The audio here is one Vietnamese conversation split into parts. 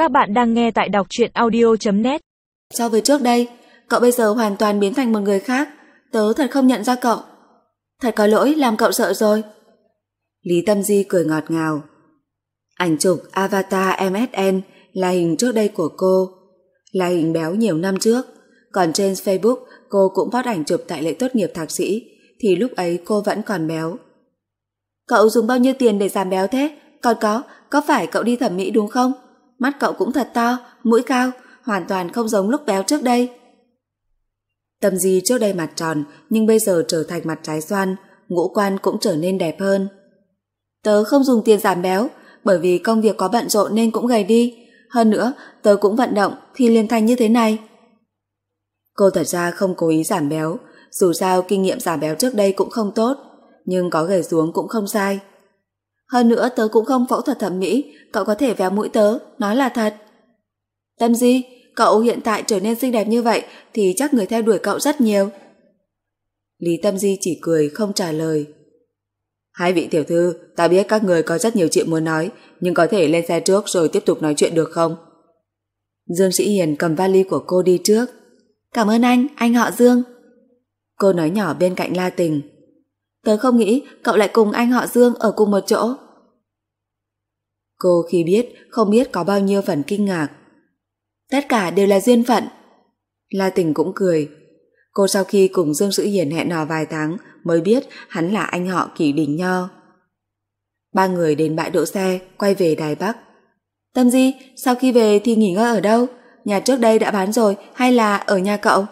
Các bạn đang nghe tại đọc truyện audio.net. So với trước đây, cậu bây giờ hoàn toàn biến thành một người khác. Tớ thật không nhận ra cậu. Thật có lỗi làm cậu sợ rồi. Lý Tâm Di cười ngọt ngào. Ảnh chụp avatar MSN là hình trước đây của cô, là hình béo nhiều năm trước. Còn trên Facebook cô cũng post ảnh chụp tại lễ tốt nghiệp thạc sĩ, thì lúc ấy cô vẫn còn béo. Cậu dùng bao nhiêu tiền để giảm béo thế? Còn có phải cậu đi thẩm mỹ đúng không? Mắt cậu cũng thật to, mũi cao, hoàn toàn không giống lúc béo trước đây. Tâm Di trước đây mặt tròn, nhưng bây giờ trở thành mặt trái xoan, ngũ quan cũng trở nên đẹp hơn. Tớ không dùng tiền giảm béo, bởi vì công việc có bận rộn nên cũng gầy đi. Hơn nữa, tớ cũng vận động thì liền thành như thế này. Cô thật ra không cố ý giảm béo, dù sao kinh nghiệm giảm béo trước đây cũng không tốt, nhưng có gầy xuống cũng không sai. Hơn nữa tớ cũng không phẫu thuật thẩm mỹ, cậu có thể véo mũi tớ, nói là thật. Tâm Di, cậu hiện tại trở nên xinh đẹp như vậy thì chắc người theo đuổi cậu rất nhiều. Lý Tâm Di chỉ cười không trả lời. Hai vị tiểu thư, ta biết các người có rất nhiều chuyện muốn nói, nhưng có thể lên xe trước rồi tiếp tục nói chuyện được không? Dương Sĩ Hiền cầm vali của cô đi trước. Cảm ơn anh họ Dương. Cô nói nhỏ bên cạnh La Tình. Tớ không nghĩ cậu lại cùng anh họ Dương ở cùng một chỗ. Cô khi biết, không biết có bao nhiêu phần kinh ngạc. Tất cả đều là duyên phận. La Tình cũng cười. Cô sau khi cùng Dương Sĩ Hiền hẹn hò vài tháng mới biết hắn là anh họ Kỷ Đình Nho. Ba người đến bãi đỗ xe, quay về Đài Bắc. Tâm Di, sau khi về thì nghỉ ngơi ở đâu? Nhà trước đây đã bán rồi hay là ở nhà cậu?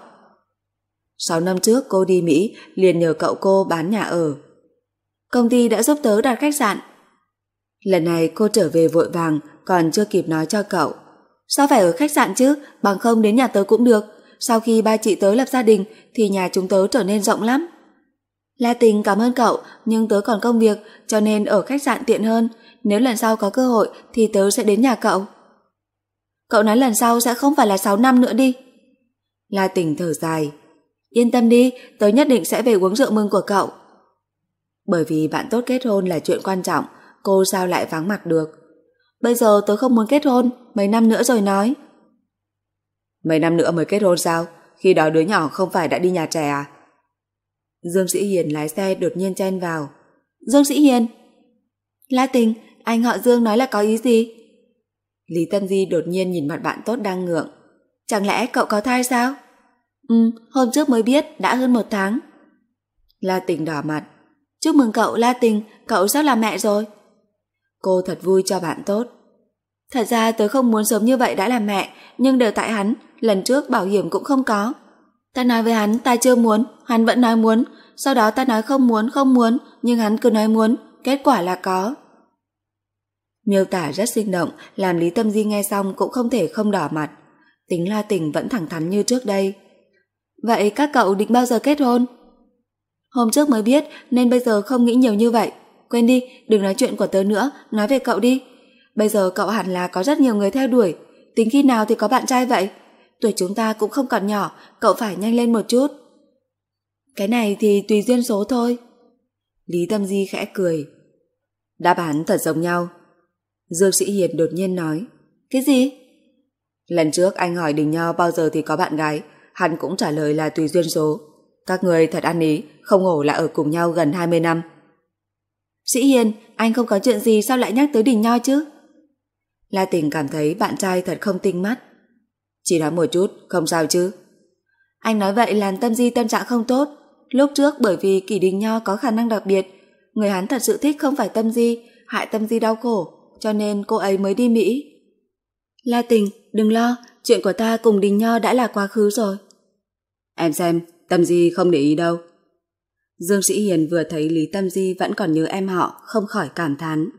6 năm trước cô đi Mỹ liền nhờ cậu cô bán nhà ở. Công ty đã giúp tớ đặt khách sạn. Lần này cô trở về vội vàng, còn chưa kịp nói cho cậu. Sao phải ở khách sạn chứ, bằng không đến nhà tớ cũng được. Sau khi ba chị tớ lập gia đình thì nhà chúng tớ trở nên rộng lắm. La Tình cảm ơn cậu, nhưng tớ còn công việc cho nên ở khách sạn tiện hơn. Nếu lần sau có cơ hội thì tớ sẽ đến nhà cậu. Cậu nói lần sau sẽ không phải là 6 năm nữa đi. La Tình thở dài. Yên tâm đi, tớ nhất định sẽ về uống rượu mừng của cậu. Bởi vì bạn tốt kết hôn là chuyện quan trọng, cô sao lại vắng mặt được. Bây giờ tớ không muốn kết hôn, mấy năm nữa rồi nói. Mấy năm nữa mới kết hôn sao? Khi đó đứa nhỏ không phải đã đi nhà trẻ à? Dương Sĩ Hiền lái xe đột nhiên chen vào. Dương Sĩ Hiền! La Tình, anh họ Dương nói là có ý gì? Lý Tâm Di đột nhiên nhìn mặt bạn tốt đang ngượng. Chẳng lẽ cậu có thai sao? Hôm trước mới biết, đã hơn 1 tháng. La Tình đỏ mặt. Chúc mừng cậu La Tình, cậu sắp làm mẹ rồi. Cô thật vui cho bạn tốt. Thật ra tớ không muốn sớm như vậy đã làm mẹ, nhưng đều tại hắn, lần trước bảo hiểm cũng không có. Ta nói với hắn ta chưa muốn, hắn vẫn nói muốn, sau đó ta nói không muốn, nhưng hắn cứ nói muốn, kết quả là có. Miêu tả rất sinh động, làm Lý Tâm Di nghe xong cũng không thể không đỏ mặt. Tính La Tình vẫn thẳng thắn như trước đây. Vậy các cậu định bao giờ kết hôn? Hôm trước mới biết nên bây giờ không nghĩ nhiều như vậy. Quên đi, đừng nói chuyện của tớ nữa, nói về cậu đi. Bây giờ cậu hẳn là có rất nhiều người theo đuổi. Tính khi nào thì có bạn trai vậy? Tuổi chúng ta cũng không còn nhỏ, cậu phải nhanh lên một chút. Cái này thì tùy duyên số thôi. Lý Tâm Di khẽ cười. Đáp án thật giống nhau. Dương Sĩ Hiền đột nhiên nói. Cái gì? Lần trước anh hỏi Đình Nho bao giờ thì có bạn gái, hắn cũng trả lời là tùy duyên số. Các người thật ăn ý, không hổ là ở cùng nhau gần 20 năm. Sĩ Hiền, anh không có chuyện gì sao lại nhắc tới Đình Nho chứ? La Tình cảm thấy bạn trai thật không tinh mắt. Chỉ nói một chút, không sao chứ? Anh nói vậy làm Tâm Di tâm trạng không tốt. Lúc trước bởi vì Kỷ Đình Nho có khả năng đặc biệt, người hắn thật sự thích không phải Tâm Di, hại Tâm Di đau khổ, cho nên cô ấy mới đi Mỹ. La Tình, đừng lo, chuyện của ta cùng Đình Nho đã là quá khứ rồi. Em xem, Tâm Di không để ý đâu. Dương Sĩ Hiền vừa thấy Lý Tâm Di vẫn còn nhớ em họ, không khỏi cảm thán.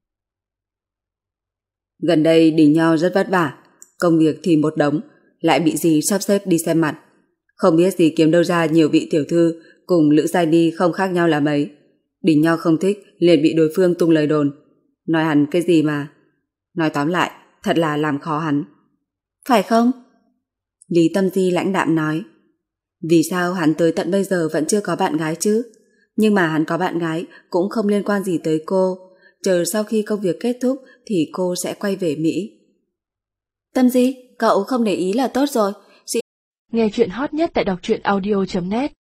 Gần đây Đình Nho rất vất vả, công việc thì một đống, lại bị dì sắp xếp đi xem mặt. Không biết dì kiếm đâu ra nhiều vị tiểu thư cùng Lữ Giai Ni không khác nhau là mấy. Đình Nho không thích, liền bị đối phương tung lời đồn. Nói hắn cái gì mà. Nói tóm lại, thật là làm khó hắn. Phải không? Lý Tâm Di lãnh đạm nói. Vì sao hắn tới tận bây giờ vẫn chưa có bạn gái chứ? Nhưng mà hắn có bạn gái cũng không liên quan gì tới cô. Chờ sau khi công việc kết thúc thì cô sẽ quay về Mỹ. Tâm Di, cậu không để ý là tốt rồi. Nghe chuyện hot nhất tại đọc truyện audio.net